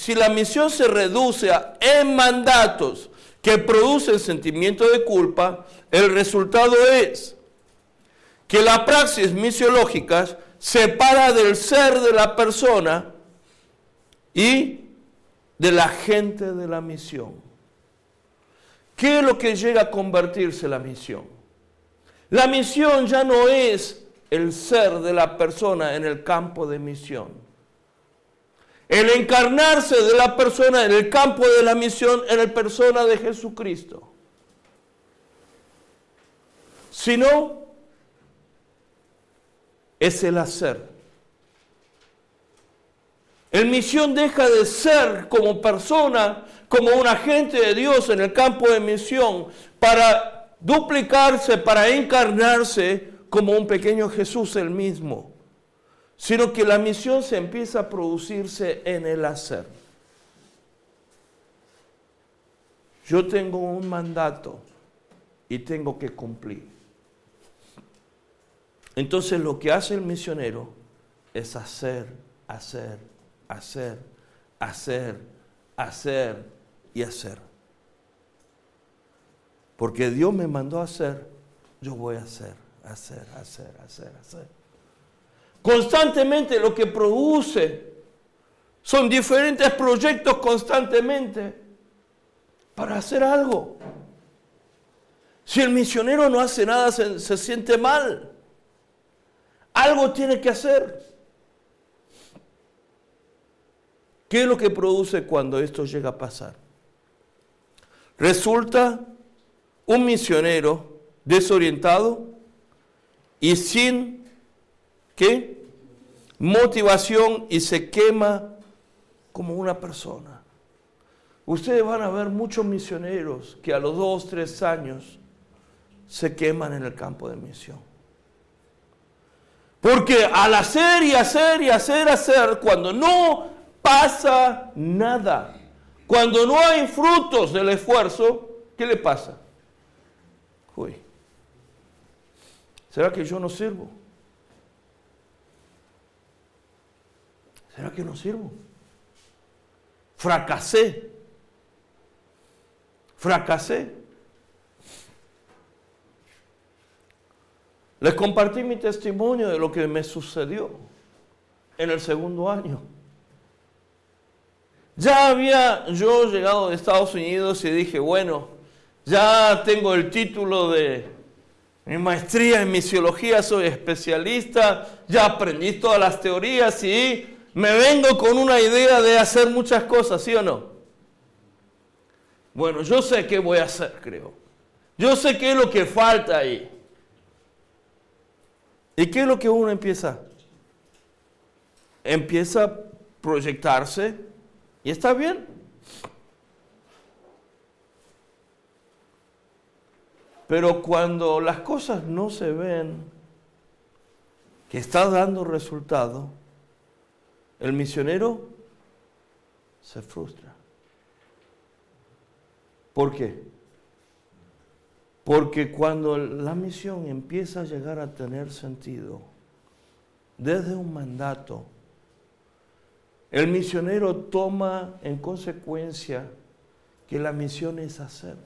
si la misión se reduce en mandatos que producen sentimiento de culpa, el resultado es que la praxis misiológica separa del ser de la persona y del agente de la misión. ¿Qué es lo que llega a convertirse la misión? La misión ya no es el ser de la persona en el campo de misión. El encarnarse de la persona en el campo de la misión en la persona de Jesucristo. Sino es el hacer. El misión deja de ser como persona, como un agente de Dios en el campo de misión, para duplicarse, para encarnarse como un pequeño Jesús el mismo. Sino que la misión se empieza a producirse en el hacer. Yo tengo un mandato y tengo que cumplir. Entonces lo que hace el misionero es hacer y hacer. Porque Dios me mandó a hacer, yo voy a hacer. Constantemente lo que produce son diferentes proyectos constantemente para hacer algo. Si el misionero no hace nada, se siente mal. Algo tiene que hacer. ¿Qué es lo que produce cuando esto llega a pasar? Resulta un misionero desorientado y sin ¿qué? Motivación, y se quema como una persona. Ustedes van a ver muchos misioneros que a los 2, 3 años se queman en el campo de misión. Porque al hacer, cuando no pasa nada, cuando no hay frutos del esfuerzo, ¿qué le pasa? Uy, ¿será que yo no sirvo? ¿Será que no sirvo? Fracasé. Les compartí mi testimonio de lo que me sucedió en el segundo año. Ya había yo llegado de Estados Unidos y dije, bueno, ya tengo el título de mi maestría en misiología, soy especialista, ya aprendí todas las teorías y me vengo con una idea de hacer muchas cosas, ¿sí o no? Bueno, yo sé qué voy a hacer, creo. Yo sé qué es lo que falta ahí. ¿Y qué es lo que uno empieza? Empieza a proyectarse y está bien. Pero cuando las cosas no se ven, que está dando resultado, el misionero se frustra. ¿Por qué? Porque cuando la misión empieza a llegar a tener sentido, desde un mandato, el misionero toma en consecuencia que la misión es hacer.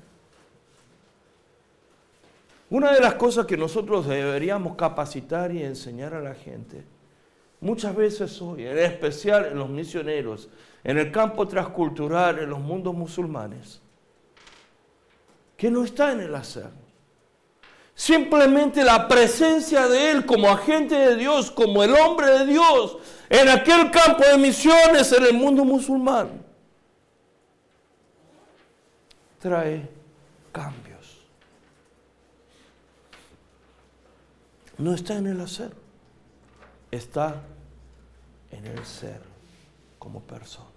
Una de las cosas que nosotros deberíamos capacitar y enseñar a la gente, muchas veces hoy, en especial en los misioneros, en el campo transcultural, en los mundos musulmanes, que no está en el hacer. Simplemente la presencia de Él como agente de Dios, como el hombre de Dios, en aquel campo de misiones en el mundo musulmán, trae cambios. No está en el hacer, está en el ser como persona,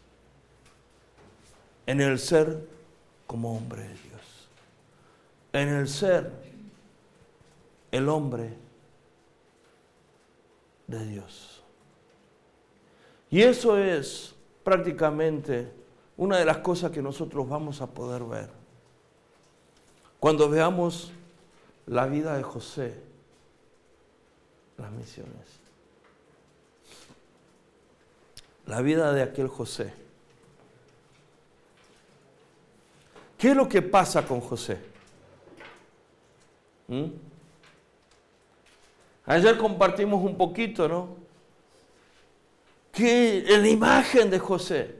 en el ser como hombre de Dios, en el ser el hombre de Dios. Y eso es prácticamente una de las cosas que nosotros vamos a poder ver cuando veamos la vida de José, las misiones. La vida de aquel José ¿Qué es lo que pasa con José? Ayer compartimos un poquito, ¿no? Que en la imagen de José.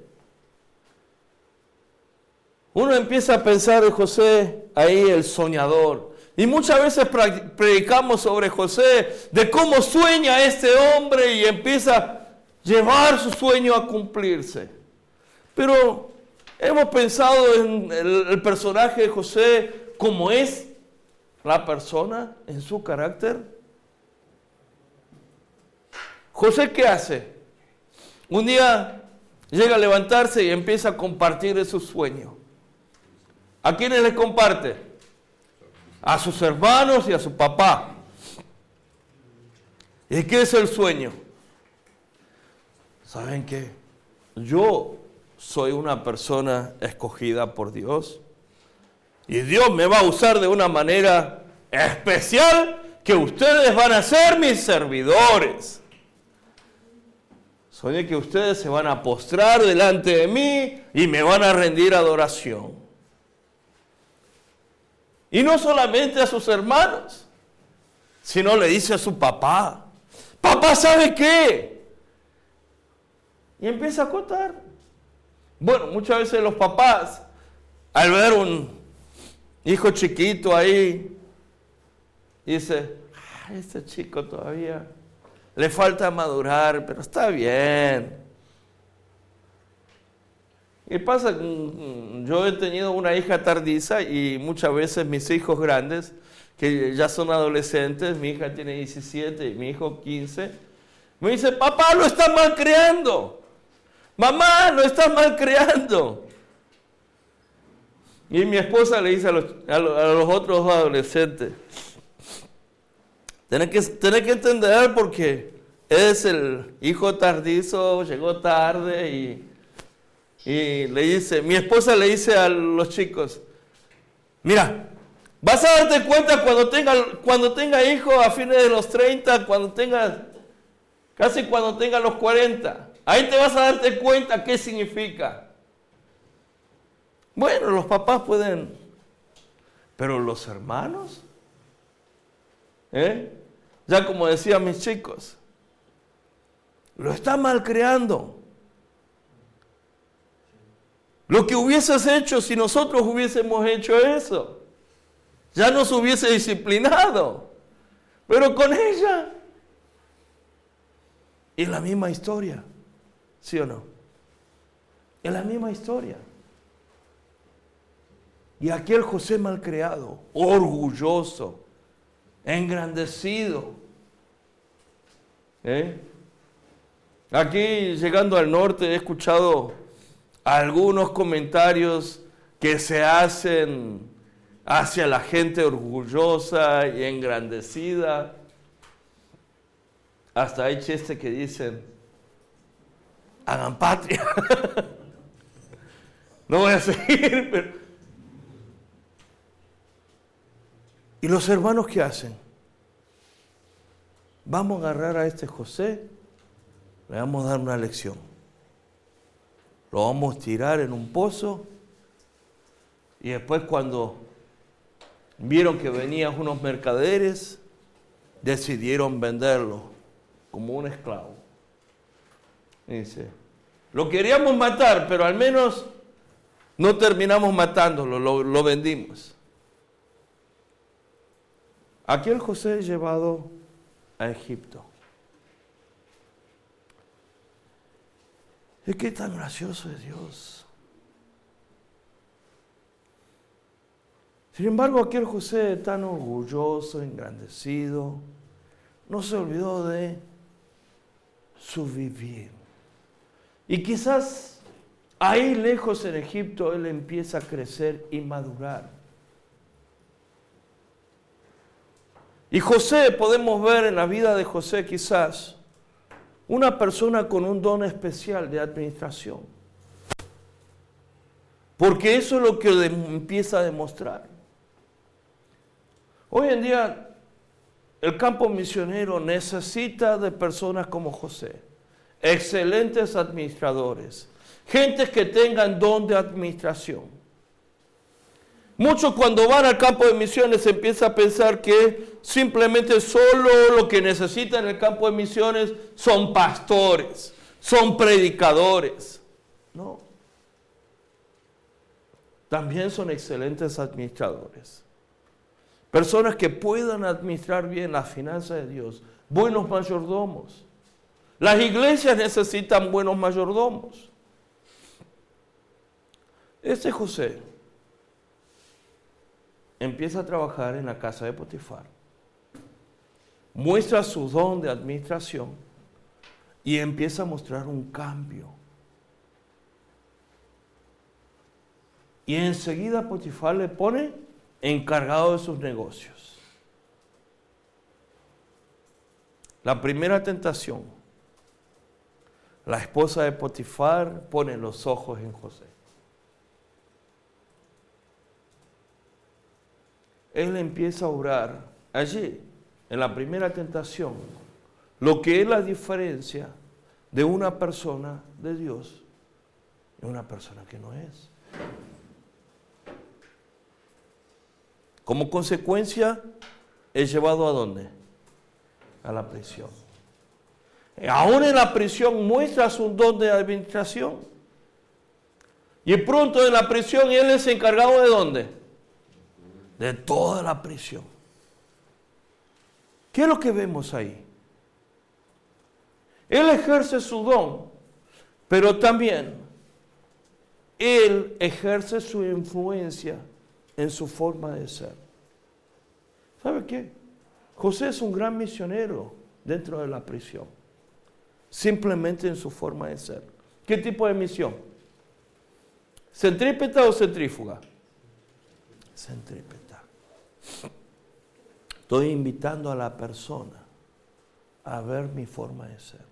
Uno empieza a pensar de José, ahí el soñador. Y muchas veces predicamos sobre José, de cómo sueña este hombre y empieza a llevar su sueño a cumplirse. Pero hemos pensado en el personaje de José, como es la persona en su carácter. José, ¿qué hace? Un día llega a levantarse y empieza a compartir de su sueño. ¿A quiénes le comparte? A sus hermanos y a su papá. ¿Y qué es el sueño? ¿Saben qué? Yo soy una persona escogida por Dios. Y Dios me va a usar de una manera especial, que ustedes van a ser mis servidores. Soñé que ustedes se van a postrar delante de mí y me van a rendir adoración. Y no solamente a sus hermanos, sino le dice a su papá, papá, ¿sabe qué? Y empieza a contar. Bueno, muchas veces los papás, al ver un hijo chiquito ahí, dice, este chico todavía le falta madurar, pero está bien. Y pasa, yo he tenido una hija tardiza y muchas veces mis hijos grandes, que ya son adolescentes, mi hija tiene 17 y mi hijo 15, me dice, papá, lo está malcriando. Mamá, lo está malcriando. Y mi esposa le dice a los otros adolescentes, tenés que entender porque es el hijo tardizo, llegó tarde y le dice, mi esposa le dice a los chicos, mira, vas a darte cuenta cuando tenga hijos a fines de los 30, casi cuando tenga los 40. Ahí te vas a darte cuenta qué significa. Bueno, los papás pueden, pero los hermanos, ya como decían mis chicos, lo está malcriando. Lo que hubieses hecho si nosotros hubiésemos hecho eso, ya nos hubiese disciplinado. Pero con ella, es la misma historia, ¿sí o no? Es la misma historia. Y aquel José malcriado, orgulloso, engrandecido. Aquí, llegando al norte, he escuchado algunos comentarios que se hacen hacia la gente orgullosa y engrandecida. Hasta hay chistes que dicen, hagan patria. No voy a seguir, pero... ¿Y los hermanos qué hacen? Vamos a agarrar a este José, le vamos a dar una lección. Lo vamos a tirar en un pozo y después cuando vieron que venían unos mercaderes, decidieron venderlo como un esclavo. Dice, lo queríamos matar, pero al menos no terminamos matándolo, lo vendimos. Aquel José es llevado a Egipto. Es que tan gracioso es Dios. Sin embargo, aquel José tan orgulloso, engrandecido, no se olvidó de su vivir. Y quizás ahí lejos en Egipto él empieza a crecer y madurar. Y José, podemos ver en la vida de José quizás una persona con un don especial de administración. Porque eso es lo que empieza a demostrar. Hoy en día el campo misionero necesita de personas como José, excelentes administradores, gentes que tengan don de administración. Muchos cuando van al campo de misiones empiezan a pensar que simplemente solo lo que necesitan en el campo de misiones son pastores, son predicadores. No. También son excelentes administradores. Personas que puedan administrar bien las finanzas de Dios. Buenos mayordomos. Las iglesias necesitan buenos mayordomos. Este José empieza a trabajar en la casa de Potifar. Muestra su don de administración y empieza a mostrar un cambio. Y enseguida Potifar le pone encargado de sus negocios. La primera tentación, la esposa de Potifar pone los ojos en José. Él empieza a orar allí, en la primera tentación, lo que es la diferencia de una persona de Dios y una persona que no es. Como consecuencia, es llevado ¿a dónde? A la prisión. Aún en la prisión muestra su don de administración. Y pronto en la prisión él es encargado ¿de dónde? De toda la prisión. ¿Qué es lo que vemos ahí? Él ejerce su don, pero también él ejerce su influencia en su forma de ser. ¿Sabe qué? José es un gran misionero dentro de la prisión, simplemente en su forma de ser. ¿Qué tipo de misión? ¿Centrípeta o centrífuga? Centrípeta. Estoy invitando a la persona a ver mi forma de ser.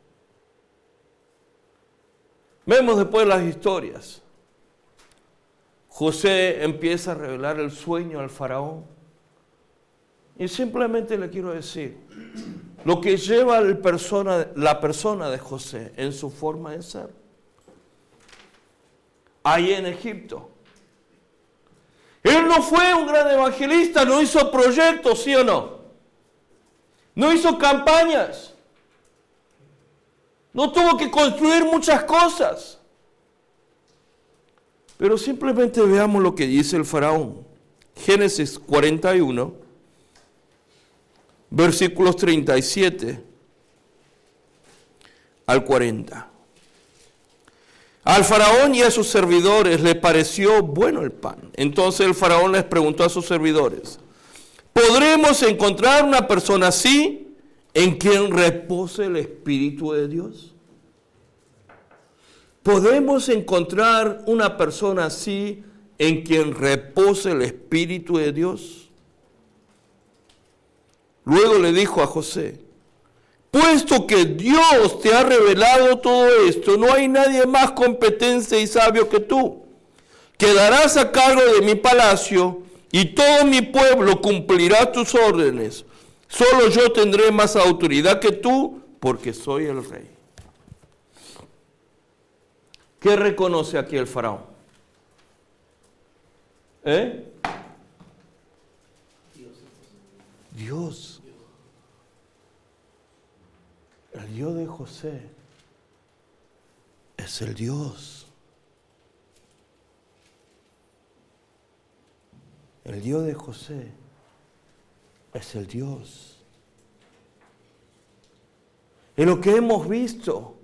Vemos después las historias. José empieza a revelar el sueño al faraón. Y simplemente le quiero decir, lo que lleva la persona de José en su forma de ser. Ahí en Egipto. Él no fue un gran evangelista, no hizo proyectos, ¿sí o no? No hizo campañas. No tuvo que construir muchas cosas. Pero simplemente veamos lo que dice el faraón. Génesis 41, versículos 37 al 40. Al faraón y a sus servidores les pareció bueno el pan. Entonces el faraón les preguntó a sus servidores, ¿podremos encontrar una persona así en quien repose el Espíritu de Dios? ¿Podemos encontrar una persona así en quien repose el Espíritu de Dios? Luego le dijo a José, puesto que Dios te ha revelado todo esto, no hay nadie más competente y sabio que tú. Quedarás a cargo de mi palacio y todo mi pueblo cumplirá tus órdenes. Solo yo tendré más autoridad que tú, porque soy el rey. ¿Qué reconoce aquí el faraón? Dios. El Dios de José es el Dios. El Dios de José es el Dios. En lo que hemos visto,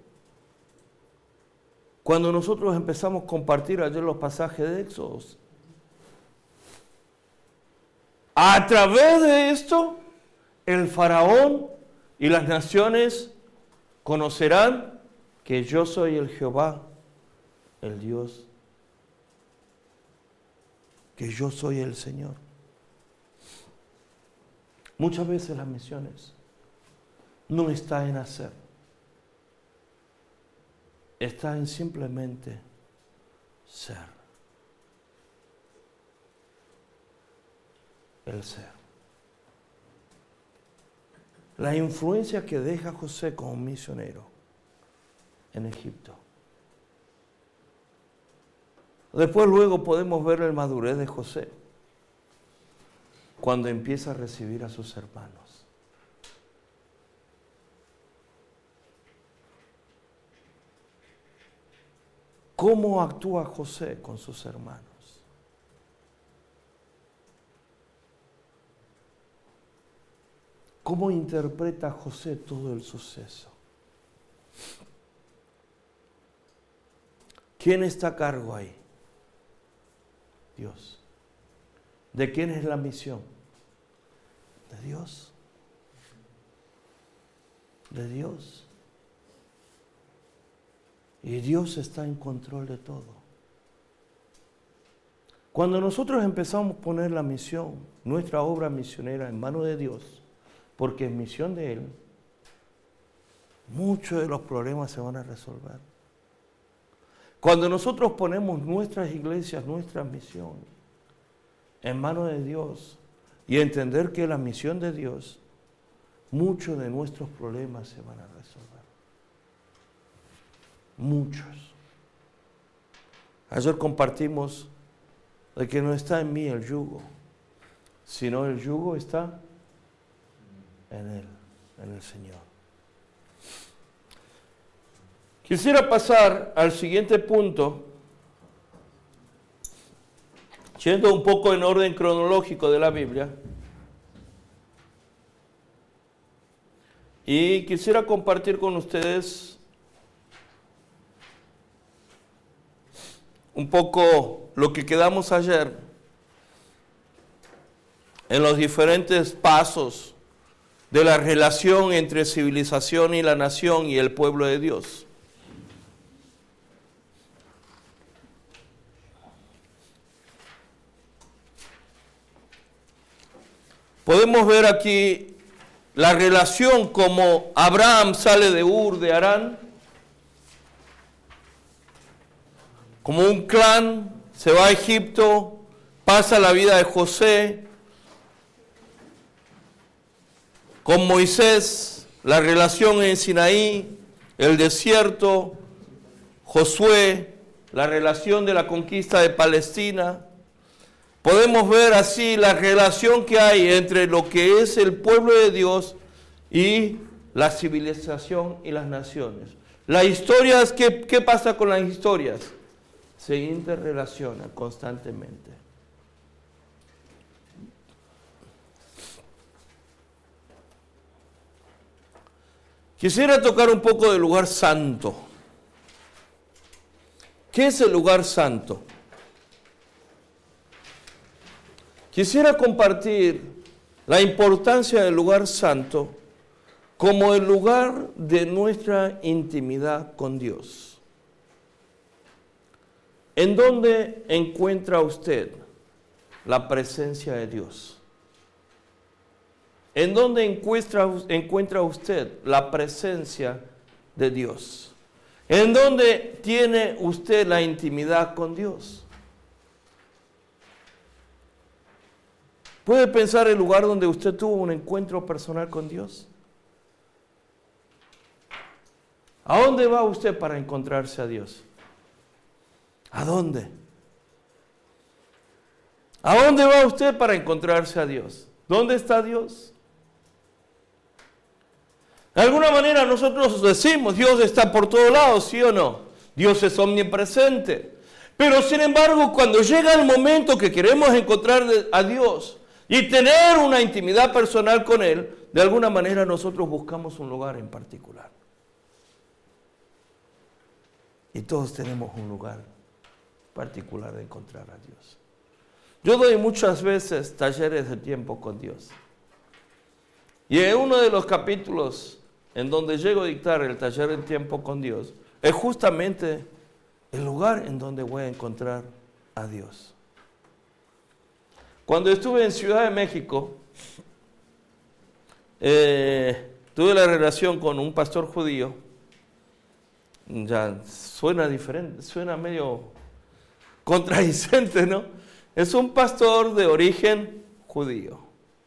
cuando nosotros empezamos a compartir ayer los pasajes de Éxodo, a través de esto, el faraón y las naciones conocerán que yo soy el Jehová, el Dios, que yo soy el Señor. Muchas veces las misiones no está en hacer, está en simplemente ser. El ser. La influencia que deja José como misionero en Egipto. Después luego podemos ver la madurez de José. cuando empieza a recibir a sus hermanos. ¿Cómo actúa José con sus hermanos? ¿Cómo interpreta José todo el suceso? ¿Quién está a cargo ahí? Dios. ¿De quién es la misión? De Dios. De Dios. Y Dios está en control de todo. Cuando nosotros empezamos a poner la misión, nuestra obra misionera en manos de Dios, porque es misión de Él, muchos de los problemas se van a resolver. Cuando nosotros ponemos nuestras iglesias, nuestra misión en manos de Dios y entender que es la misión de Dios, muchos de nuestros problemas se van a resolver. Muchos. Ayer compartimos de que no está en mí el yugo, sino el yugo está en Él, en el Señor. Quisiera pasar al siguiente punto, yendo un poco en orden cronológico de la Biblia, y quisiera compartir con ustedes un poco lo que quedamos ayer en los diferentes pasos de la relación entre civilización y la nación y el pueblo de Dios. Podemos ver aquí la relación como Abraham sale de Ur de Harán, como un clan, se va a Egipto, pasa la vida de José, con Moisés, la relación en Sinaí, el desierto, Josué, la relación de la conquista de Palestina. Podemos ver así la relación que hay entre lo que es el pueblo de Dios y la civilización y las naciones. Las historias, ¿qué pasa con las historias? Se interrelacionan constantemente. Quisiera tocar un poco del lugar santo. ¿Qué es el lugar santo? Quisiera compartir la importancia del lugar santo como el lugar de nuestra intimidad con Dios. ¿En dónde encuentra usted la presencia de Dios? ¿En dónde encuentra usted la presencia de Dios? ¿En dónde tiene usted la intimidad con Dios? ¿Puede pensar el lugar donde usted tuvo un encuentro personal con Dios? ¿A dónde va usted para encontrarse a Dios? ¿A dónde? ¿A dónde va usted para encontrarse a Dios? ¿Dónde está Dios? De alguna manera nosotros decimos, Dios está por todos lados, ¿sí o no? Dios es omnipresente. Pero sin embargo, cuando llega el momento que queremos encontrar a Dios y tener una intimidad personal con Él, de alguna manera nosotros buscamos un lugar en particular. Y todos tenemos un lugar particular de encontrar a Dios. Yo doy muchas veces talleres de tiempo con Dios. Y en uno de los capítulos en donde llego a dictar el taller de tiempo con Dios, es justamente el lugar en donde voy a encontrar a Dios. Cuando estuve en Ciudad de México, tuve la relación con un pastor judío. Ya suena diferente, suena medio contradicente, ¿no? Es un pastor de origen judío.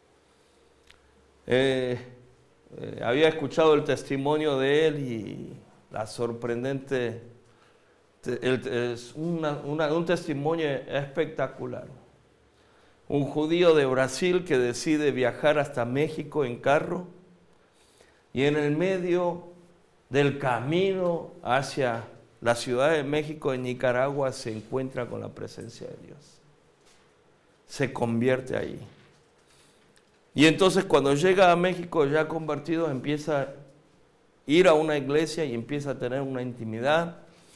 Había escuchado el testimonio de él y la sorprendente, es un testimonio espectacular. un judío de Brasil que decide viajar hasta México en carro y en el medio del camino hacia la Ciudad de México en Nicaragua se encuentra con la presencia de Dios. Se convierte ahí. Y entonces cuando llega a México ya convertido empieza a ir a una iglesia y empieza a tener una intimidad.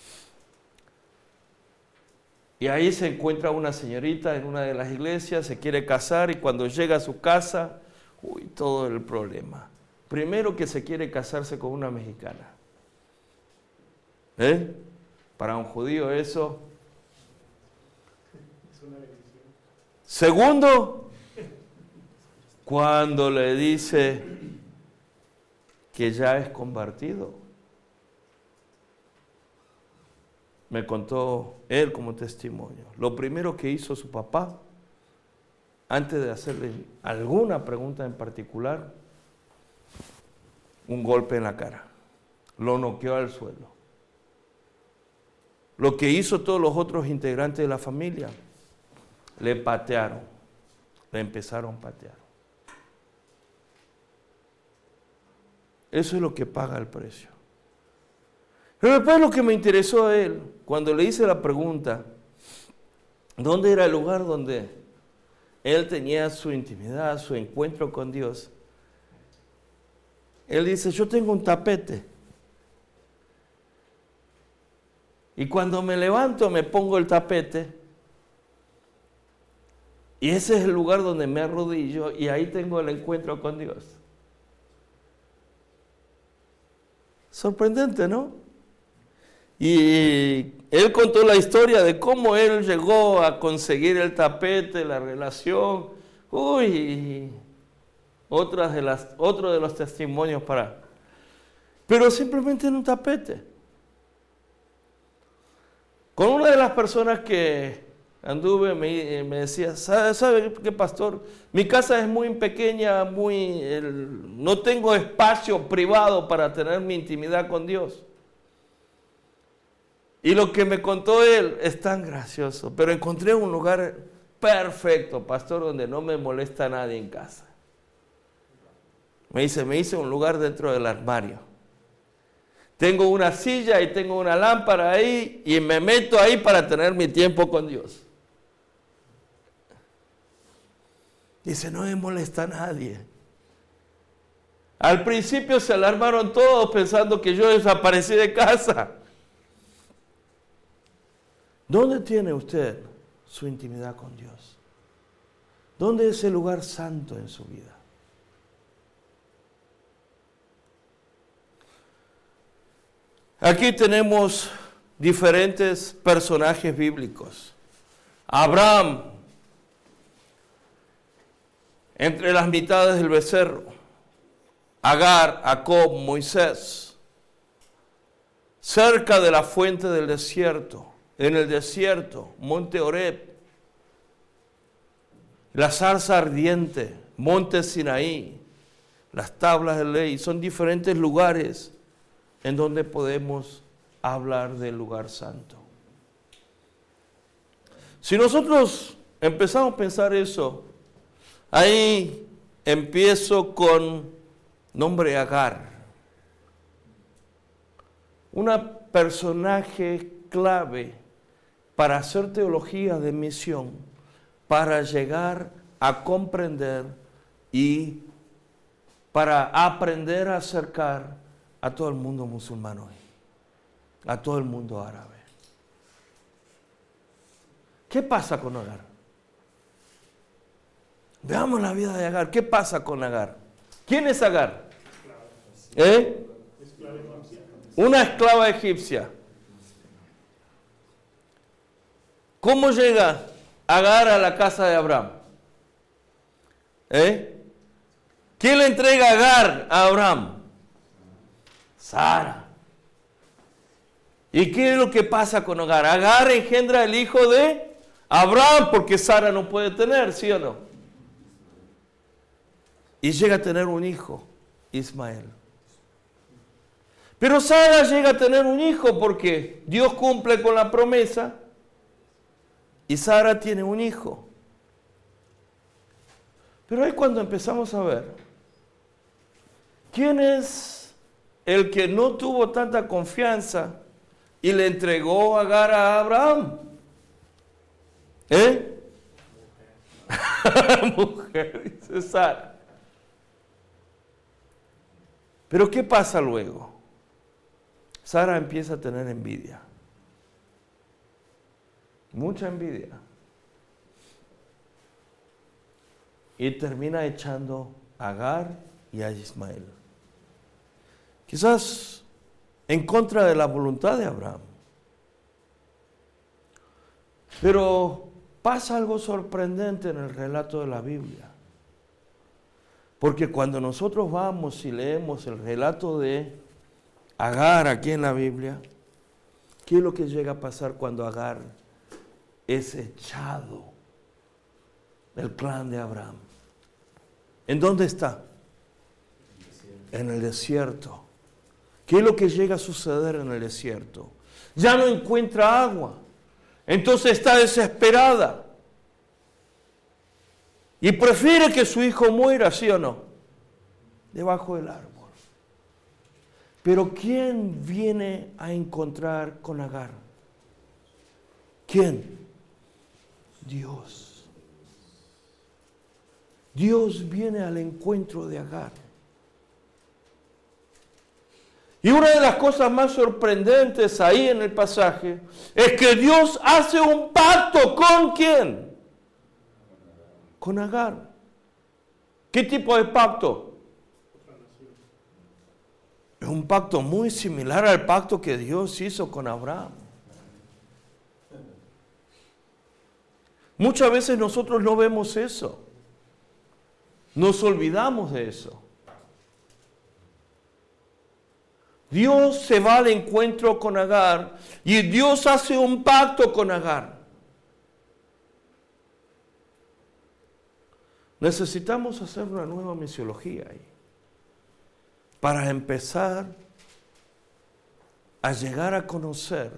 Y ahí se encuentra una señorita en una de las iglesias, se quiere casar y cuando llega a su casa, todo el problema. Primero que se quiere casarse con una mexicana. Para un judío eso. Segundo, cuando le dice que ya es convertido. Me contó él como testimonio. Lo primero que hizo su papá, antes de hacerle alguna pregunta en particular, un golpe en la cara. Lo noqueó al suelo. Lo que hizo todos los otros integrantes de la familia, le patearon, le empezaron a patear. Eso es lo que paga el precio. Pero después lo que me interesó a él, cuando le hice la pregunta, ¿dónde era el lugar donde él tenía su intimidad, su encuentro con Dios? Él dice, yo tengo un tapete. Y cuando me levanto me pongo el tapete. Y ese es el lugar donde me arrodillo y ahí tengo el encuentro con Dios. Sorprendente, ¿no? Y él contó la historia de cómo él llegó a conseguir el tapete, la relación. Otro de los testimonios para... Pero simplemente en un tapete. Con una de las personas que anduve me decía, ¿sabe qué, pastor? Mi casa es muy pequeña, no tengo espacio privado para tener mi intimidad con Dios. Y lo que me contó él es tan gracioso, pero encontré un lugar perfecto, pastor, donde no me molesta nadie en casa. Me hice un lugar dentro del armario. Tengo una silla y tengo una lámpara ahí y me meto ahí para tener mi tiempo con Dios. Dice, no me molesta a nadie. Al principio se alarmaron todos pensando que yo desaparecí de casa. ¿Dónde tiene usted su intimidad con Dios? ¿Dónde es el lugar santo en su vida? Aquí tenemos diferentes personajes bíblicos. Abraham, entre las mitades del becerro. Agar, Jacob, Moisés. Cerca de la fuente del desierto. En el desierto, monte Horeb. La zarza ardiente, monte Sinaí. Las tablas de ley. Son diferentes lugares en donde podemos hablar del lugar santo. Si nosotros empezamos a pensar eso, ahí empiezo con nombre Agar. Una personaje clave para hacer teología de misión, para llegar a comprender y para aprender a acercar a todo el mundo musulmán hoy, a todo el mundo árabe. ¿Qué pasa con Agar? Veamos la vida de Agar. ¿Qué pasa con Agar? ¿Quién es Agar? Una esclava egipcia. ¿Cómo llega Agar a la casa de Abraham? ¿Quién le entrega a Agar a Abraham? Sara. ¿Y qué es lo que pasa con Agar? Agar engendra el hijo de Abraham porque Sara no puede tener, ¿sí o no? Y llega a tener un hijo, Ismael. Pero Sara llega a tener un hijo porque Dios cumple con la promesa y Sara tiene un hijo. Pero es cuando empezamos a ver, ¿quién es el que no tuvo tanta confianza y le entregó Agar a Abraham? Mujer, dice Sara. Pero ¿qué pasa luego? Sara empieza a tener envidia. Mucha envidia. Y termina echando a Agar y a Ismael. Quizás en contra de la voluntad de Abraham. Pero pasa algo sorprendente en el relato de la Biblia. Porque cuando nosotros vamos y leemos el relato de Agar aquí en la Biblia, ¿qué es lo que llega a pasar cuando Agar es echado del clan de Abraham? ¿En dónde está? En el desierto. ¿Qué es lo que llega a suceder en el desierto? Ya no encuentra agua. Entonces está desesperada. Y prefiere que su hijo muera, ¿sí o no? Debajo del árbol. Pero ¿quién viene a encontrar con Agar? ¿Quién? Dios. Dios viene al encuentro de Agar. Y una de las cosas más sorprendentes ahí en el pasaje es que Dios hace un pacto ¿con quién? Con Agar. ¿Qué tipo de pacto? Es un pacto muy similar al pacto que Dios hizo con Abraham. Muchas veces nosotros no vemos eso. Nos olvidamos de eso. Dios se va al encuentro con Agar y Dios hace un pacto con Agar. Necesitamos hacer una nueva misiología ahí para empezar a llegar a conocer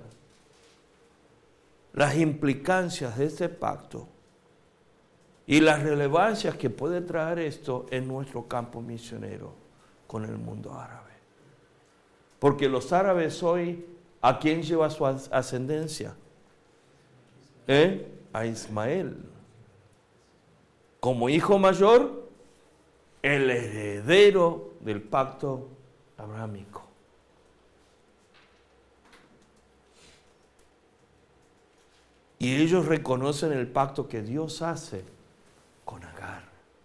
las implicancias de este pacto y las relevancias que puede traer esto en nuestro campo misionero con el mundo árabe. Porque los árabes hoy, ¿a quién lleva su ascendencia? A Ismael. Como hijo mayor, el heredero del pacto abrahámico. Y ellos reconocen el pacto que Dios hace con Agar.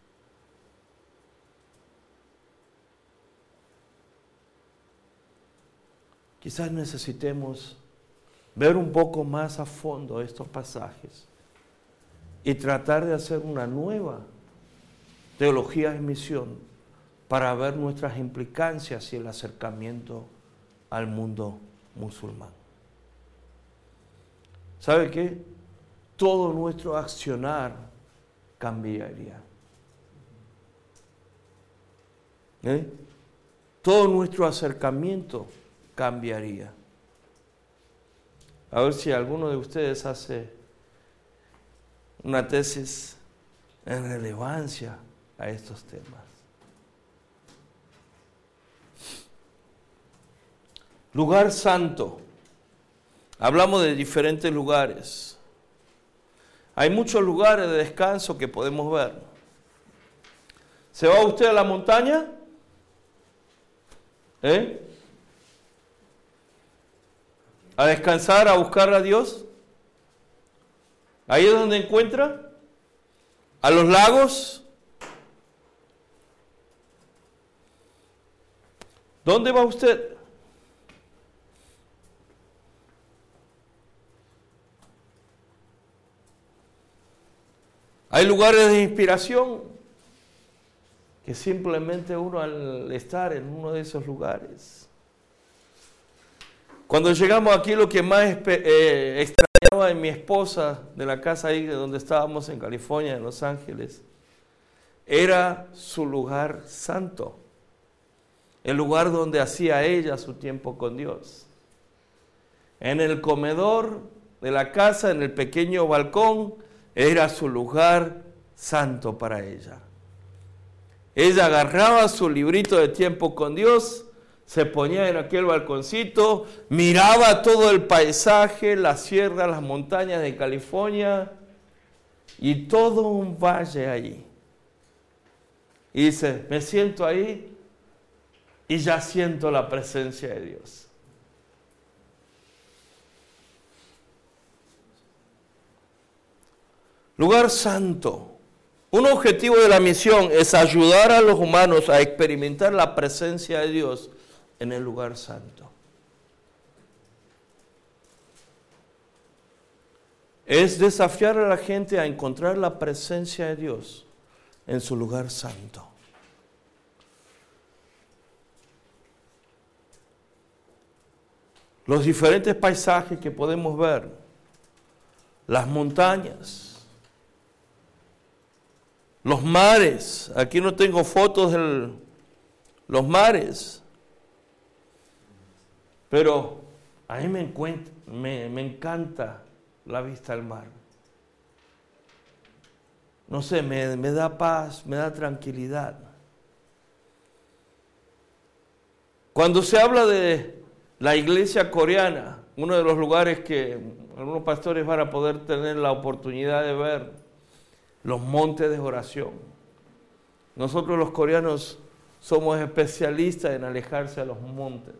Quizás necesitemos ver un poco más a fondo estos pasajes y tratar de hacer una nueva teología de misión para ver nuestras implicancias y el acercamiento al mundo musulmán. ¿Sabe qué? Todo nuestro accionar cambiaría. Todo nuestro acercamiento cambiaría. A ver si alguno de ustedes hace una tesis en relevancia a estos temas. Lugar santo. Hablamos de diferentes lugares. Hay muchos lugares de descanso que podemos ver. ¿Se va usted a la montaña? ¿A descansar, a buscar a Dios? Ahí es donde encuentra. ¿A los lagos? ¿Dónde va usted? Hay lugares de inspiración que simplemente uno al estar en uno de esos lugares. Cuando llegamos aquí, lo que más extrañaba de mi esposa, de la casa ahí de donde estábamos en California, en Los Ángeles, era su lugar santo, el lugar donde hacía ella su tiempo con Dios. En el comedor de la casa, en el pequeño balcón, era su lugar santo para ella. Ella agarraba su librito de tiempo con Dios, se ponía en aquel balconcito, miraba todo el paisaje, las sierras, las montañas de California y todo un valle allí. Y dice, me siento ahí y ya siento la presencia de Dios. Lugar santo. Un objetivo de la misión es ayudar a los humanos a experimentar la presencia de Dios en el lugar santo. Es desafiar a la gente a encontrar la presencia de Dios en su lugar santo. Los diferentes paisajes que podemos ver, las montañas, los mares. Aquí no tengo fotos de los mares, pero a mí me encanta la vista al mar. No sé, me da paz, me da tranquilidad. Cuando se habla de la iglesia coreana, uno de los lugares que algunos pastores van a poder tener la oportunidad de ver, los montes de oración. Nosotros los coreanos somos especialistas en alejarse a los montes.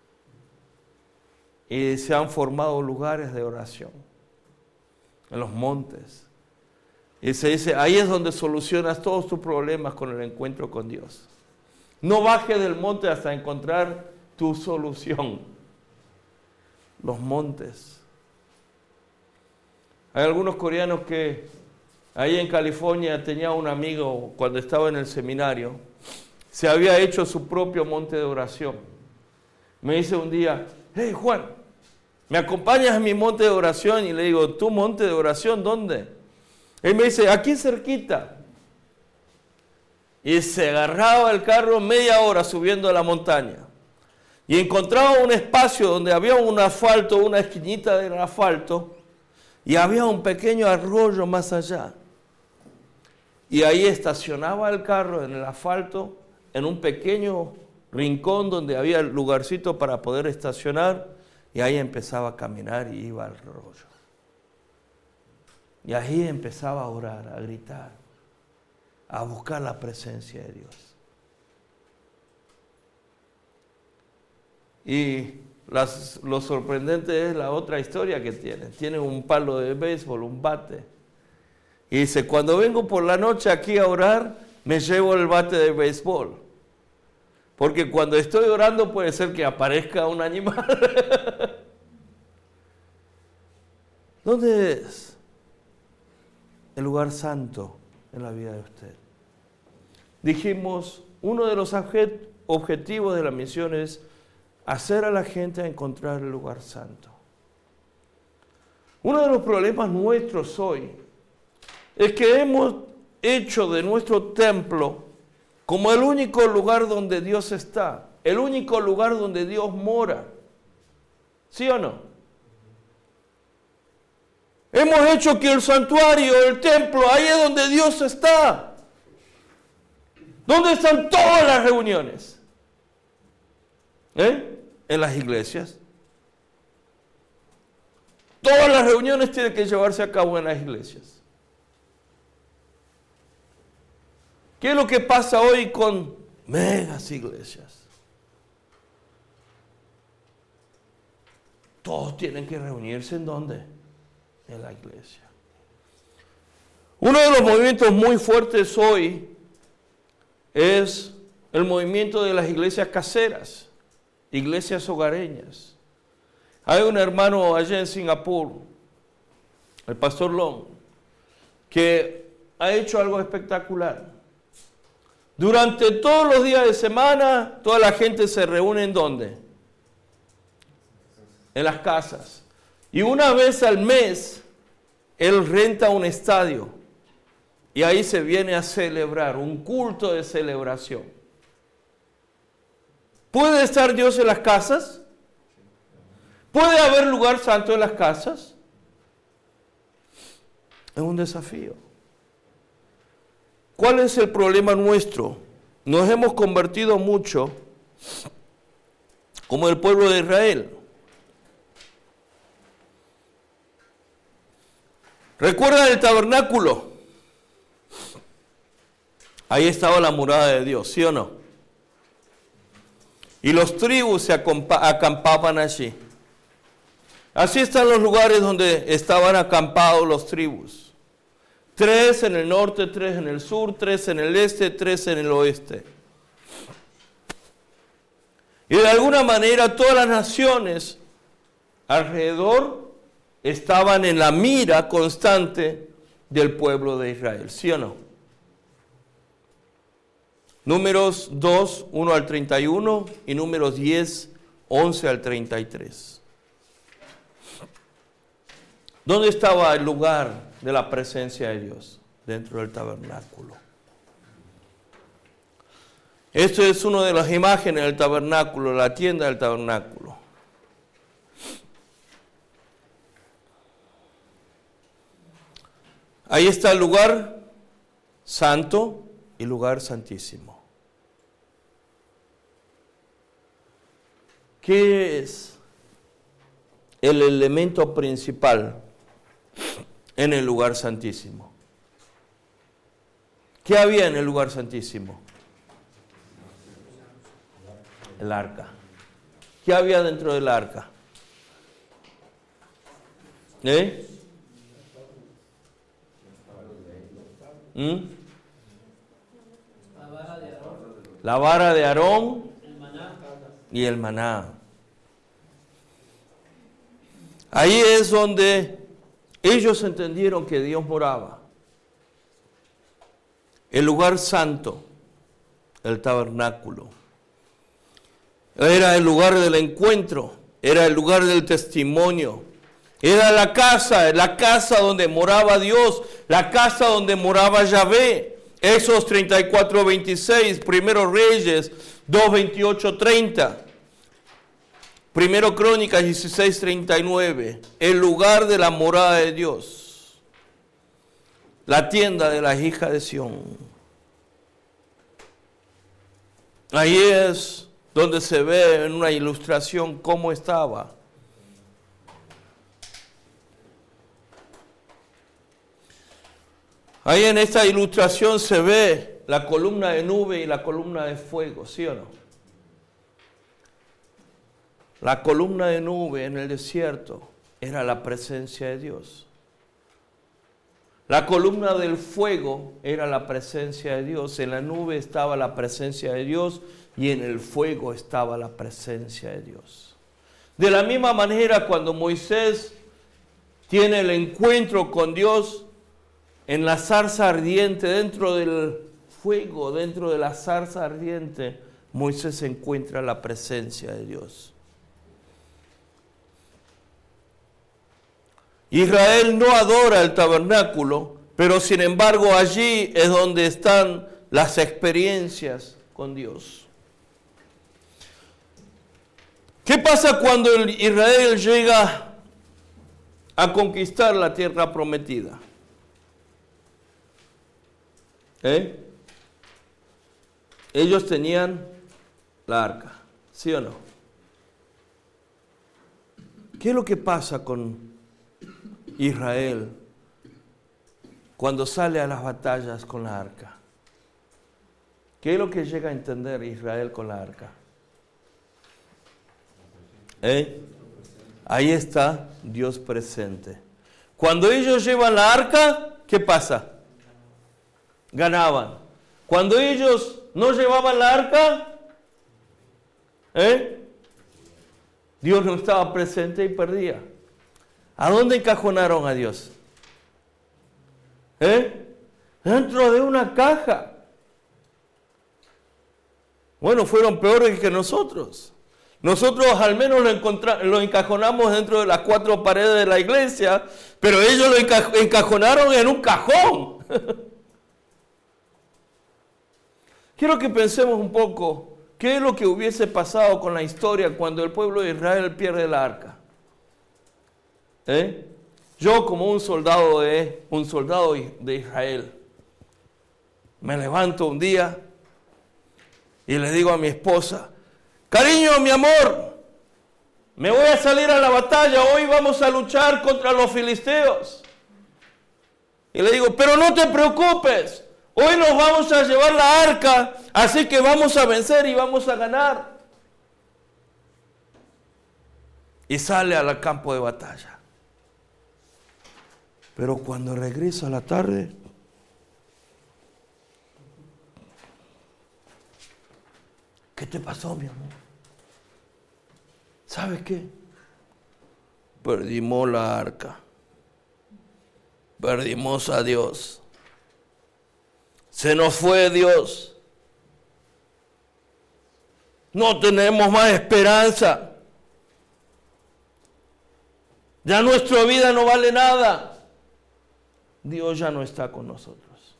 Y se han formado lugares de oración en los montes. Y se dice, ahí es donde solucionas todos tus problemas con el encuentro con Dios. No bajes del monte hasta encontrar tu solución. Los montes. Hay algunos coreanos que ahí en California tenía un amigo cuando estaba en el seminario, se había hecho su propio monte de oración. Me dice un día, hey Juan, ¿me acompañas a mi monte de oración? Y le digo, ¿tu monte de oración dónde? Él me dice, aquí cerquita. Y se agarraba el carro media hora subiendo a la montaña. Y encontraba un espacio donde había un asfalto, una esquinita del asfalto, y había un pequeño arroyo más allá. Y ahí estacionaba el carro en el asfalto, en un pequeño rincón donde había el lugarcito para poder estacionar, y ahí empezaba a caminar y iba al arroyo. Y ahí empezaba a orar, a gritar, a buscar la presencia de Dios. Y lo sorprendente es la otra historia que tiene. Tiene un palo de béisbol, un bate. Y dice, cuando vengo por la noche aquí a orar, me llevo el bate de béisbol. Porque cuando estoy orando puede ser que aparezca un animal. ¿Dónde es el lugar santo en la vida de usted? Dijimos, uno de los objetivos de la misión es hacer a la gente a encontrar el lugar santo. Uno de los problemas nuestros hoy es que hemos hecho de nuestro templo como el único lugar donde Dios está, el único lugar donde Dios mora. ¿Sí o no? Hemos hecho que el santuario, el templo, ahí es donde Dios está. ¿Dónde están todas las reuniones? En las iglesias. Todas las reuniones tienen que llevarse a cabo en las iglesias. ¿Qué es lo que pasa hoy con megas iglesias? Todos tienen que reunirse ¿en dónde? En la iglesia. Uno de los movimientos muy fuertes hoy es el movimiento de las iglesias caseras, iglesias hogareñas. Hay un hermano allá en Singapur, el pastor Long, que ha hecho algo espectacular. Durante todos los días de semana, toda la gente se reúne ¿en dónde? En las casas. Y una vez al mes, él renta un estadio. Y ahí se viene a celebrar, un culto de celebración. ¿Puede estar Dios en las casas? ¿Puede haber lugar santo en las casas? Es un desafío. ¿Cuál es el problema nuestro? nos hemos convertido mucho como el pueblo de Israel. ¿Recuerdan el tabernáculo? Ahí estaba la morada de Dios, ¿sí o no? Y los tribus se acampaban allí. Así están los lugares donde estaban acampados los tribus. 3 en el norte, 3 en el sur, 3 en el este, 3 en el oeste. Y de alguna manera todas las naciones alrededor estaban en la mira constante del pueblo de Israel, ¿sí o no? Números 2, 1 al 31 y Números 10, 11 al 33. ¿Dónde estaba el lugar de la presencia de Dios? Dentro del tabernáculo. Esto es una de las imágenes del tabernáculo, la tienda del tabernáculo. Ahí está el lugar santo y lugar santísimo. ¿Qué es el elemento principal en el lugar santísimo? ¿Qué había en el lugar santísimo? El arca. ¿Qué había dentro del arca? La vara de Aarón y el maná. Ahí es donde ellos entendieron que Dios moraba. El lugar santo, el tabernáculo. Era el lugar del encuentro, era el lugar del testimonio. Era la casa donde moraba Dios, la casa donde moraba Yahvé. Éxodo 34, 26, Primero Reyes 2, 28, 30. Primero Crónicas 16, 39. El lugar de la morada de Dios. La tienda de las hijas de Sión. Ahí es donde se ve en una ilustración cómo estaba. Ahí en esta ilustración se ve la columna de nube y la columna de fuego, ¿sí o no? La columna de nube en el desierto era la presencia de Dios. La columna del fuego era la presencia de Dios. En la nube estaba la presencia de Dios y en el fuego estaba la presencia de Dios. De la misma manera, cuando Moisés tiene el encuentro con Dios en la zarza ardiente, dentro del fuego, dentro de la zarza ardiente, Moisés encuentra la presencia de Dios. Israel no adora el tabernáculo, pero sin embargo allí es donde están las experiencias con Dios. ¿Qué pasa cuando Israel llega a conquistar la tierra prometida? Ellos tenían la arca, ¿sí o no? ¿Qué es lo que pasa con Israel cuando sale a las batallas con la arca? ¿Qué es lo que llega a entender Israel con la arca? Ahí está Dios presente. Cuando ellos llevan la arca, ¿qué pasa? Ganaban. Cuando ellos no llevaban la arca, Dios no estaba presente y perdía. ¿A dónde encajonaron a Dios? Dentro de una caja. Bueno, fueron peores que nosotros. Nosotros al menos lo encajonamos dentro de las 4 paredes de la iglesia, pero ellos lo encajonaron en un cajón. Quiero que pensemos un poco, ¿qué es lo que hubiese pasado con la historia cuando el pueblo de Israel pierde la arca? Yo como un soldado de Israel, me levanto un día y le digo a mi esposa, cariño, mi amor, me voy a salir a la batalla, hoy vamos a luchar contra los filisteos. Y le digo, pero no te preocupes, hoy nos vamos a llevar la arca, así que vamos a vencer y vamos a ganar. Y sale al campo de batalla. Pero cuando regresa a la tarde, ¿qué te pasó, mi amor? ¿Sabes qué? Perdimos la arca. Perdimos a Dios. Se nos fue Dios. No tenemos más esperanza. Ya nuestra vida no vale nada. Dios ya no está con nosotros.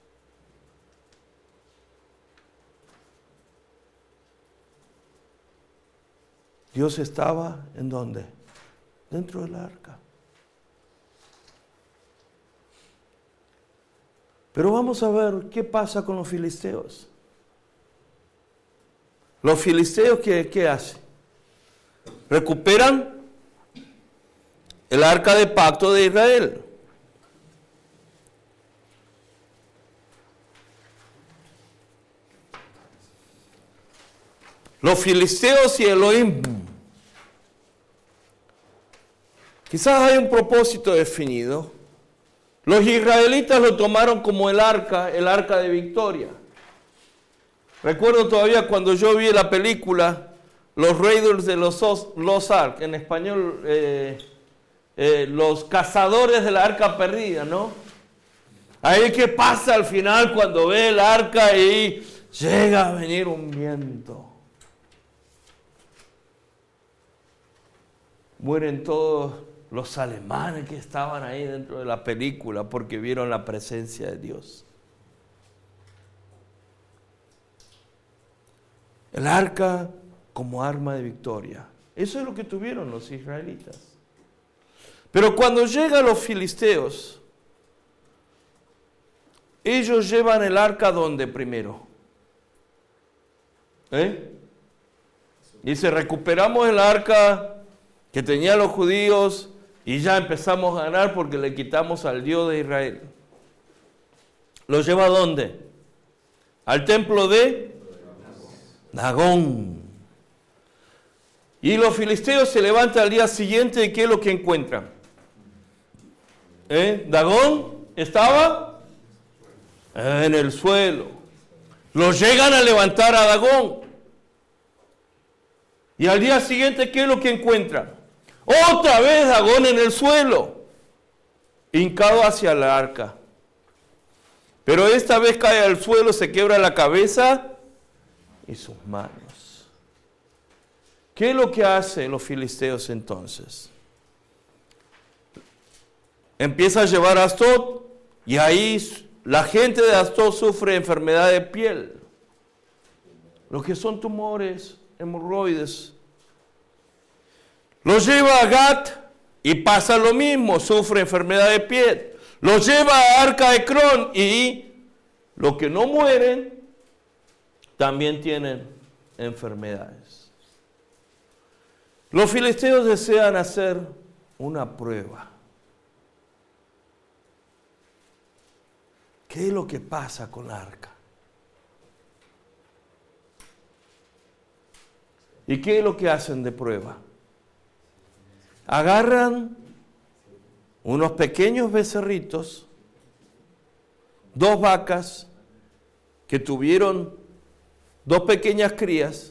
Dios estaba ¿en dónde? Dentro del arca. Pero vamos a ver qué pasa con los filisteos. Los filisteos, ¿qué hacen? Recuperan el arca de pacto de Israel. Los filisteos y Elohim. Quizás hay un propósito definido. Los israelitas lo tomaron como el arca de victoria. Recuerdo todavía cuando yo vi la película Los Raiders de los Ark, en español los cazadores de la arca perdida, ¿no? Ahí qué pasa al final cuando ve el arca y llega a venir un viento. Mueren todos los alemanes que estaban ahí dentro de la película porque vieron la presencia de Dios. El arca como arma de victoria. Eso es lo que tuvieron los israelitas. Pero cuando llegan los filisteos, ellos llevan el arca ¿dónde primero? Dice, recuperamos el arca que tenían los judíos y ya empezamos a ganar porque le quitamos al Dios de Israel. ¿Lo lleva a dónde? Al templo de Dagón. Y los filisteos se levantan al día siguiente y ¿qué es lo que encuentran? Dagón estaba en el suelo. Los llegan a levantar a Dagón. Y al día siguiente ¿qué es lo que encuentran? Otra vez Dagón en el suelo, hincado hacia el arca. Pero esta vez cae al suelo, se quiebra la cabeza y sus manos. ¿Qué es lo que hacen los filisteos entonces? Empieza a llevar a Astot y ahí la gente de Astot sufre enfermedad de piel. Lo que son tumores, hemorroides. Los lleva a Gat y pasa lo mismo, sufre enfermedad de piel. Los lleva a Arca de Cron y los que no mueren también tienen enfermedades. Los filisteos desean hacer una prueba. ¿Qué es lo que pasa con la arca? ¿Y qué es lo que hacen de prueba? Agarran unos pequeños becerritos, 2 vacas que tuvieron 2 pequeñas crías.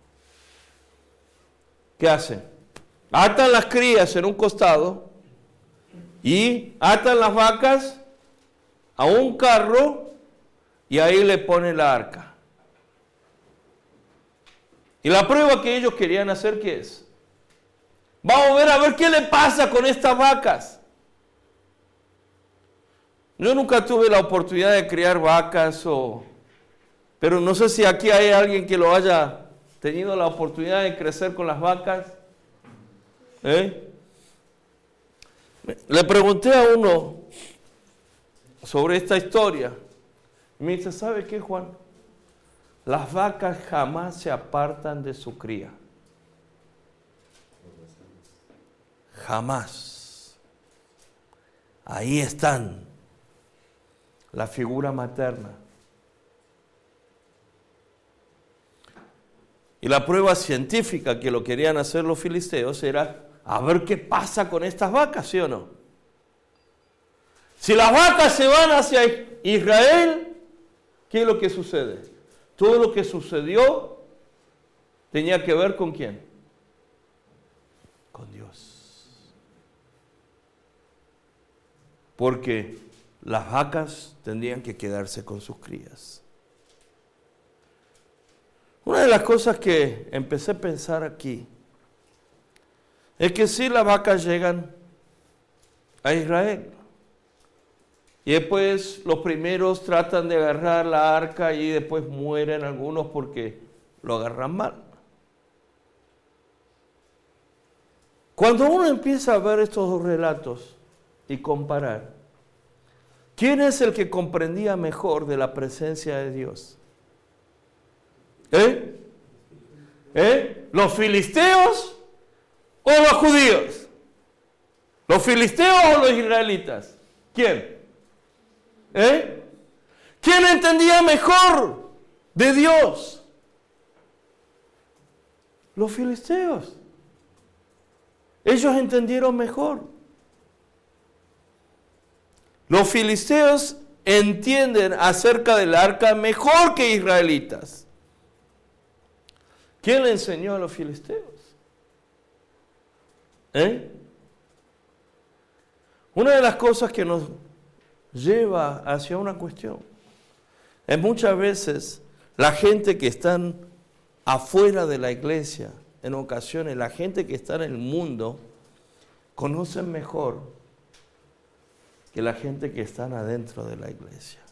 ¿Qué hacen? Atan las crías en un costado y atan las vacas a un carro y ahí le ponen la arca. Y la prueba que ellos querían hacer, ¿qué es? Vamos a ver qué le pasa con estas vacas. Yo nunca tuve la oportunidad de criar vacas, pero no sé si aquí hay alguien que lo haya tenido la oportunidad de crecer con las vacas. Le pregunté a uno sobre esta historia. Y me dice, ¿sabe qué, Juan? Las vacas jamás se apartan de su cría. Jamás. Ahí están. La figura materna. Y la prueba científica que lo querían hacer los filisteos era a ver qué pasa con estas vacas, ¿sí o no? Si las vacas se van hacia Israel, ¿qué es lo que sucede? Todo lo que sucedió tenía que ver ¿con quién? Con Dios. Porque las vacas tendrían que quedarse con sus crías. Una de las cosas que empecé a pensar aquí es que si las vacas llegan a Israel y después los primeros tratan de agarrar la arca y después mueren algunos porque lo agarran mal. Cuando uno empieza a ver estos dos relatos y comparar, ¿quién es el que comprendía mejor de la presencia de Dios? ¿Los filisteos o los judíos? ¿Los filisteos o los israelitas? ¿Quién? ¿Quién entendía mejor de Dios? Los filisteos. Ellos entendieron mejor. Los filisteos entienden acerca del arca mejor que israelitas. ¿Quién le enseñó a los filisteos? Una de las cosas que nos lleva hacia una cuestión es muchas veces la gente que están afuera de la iglesia, en ocasiones la gente que está en el mundo, conocen mejor que la gente que está adentro de la iglesia.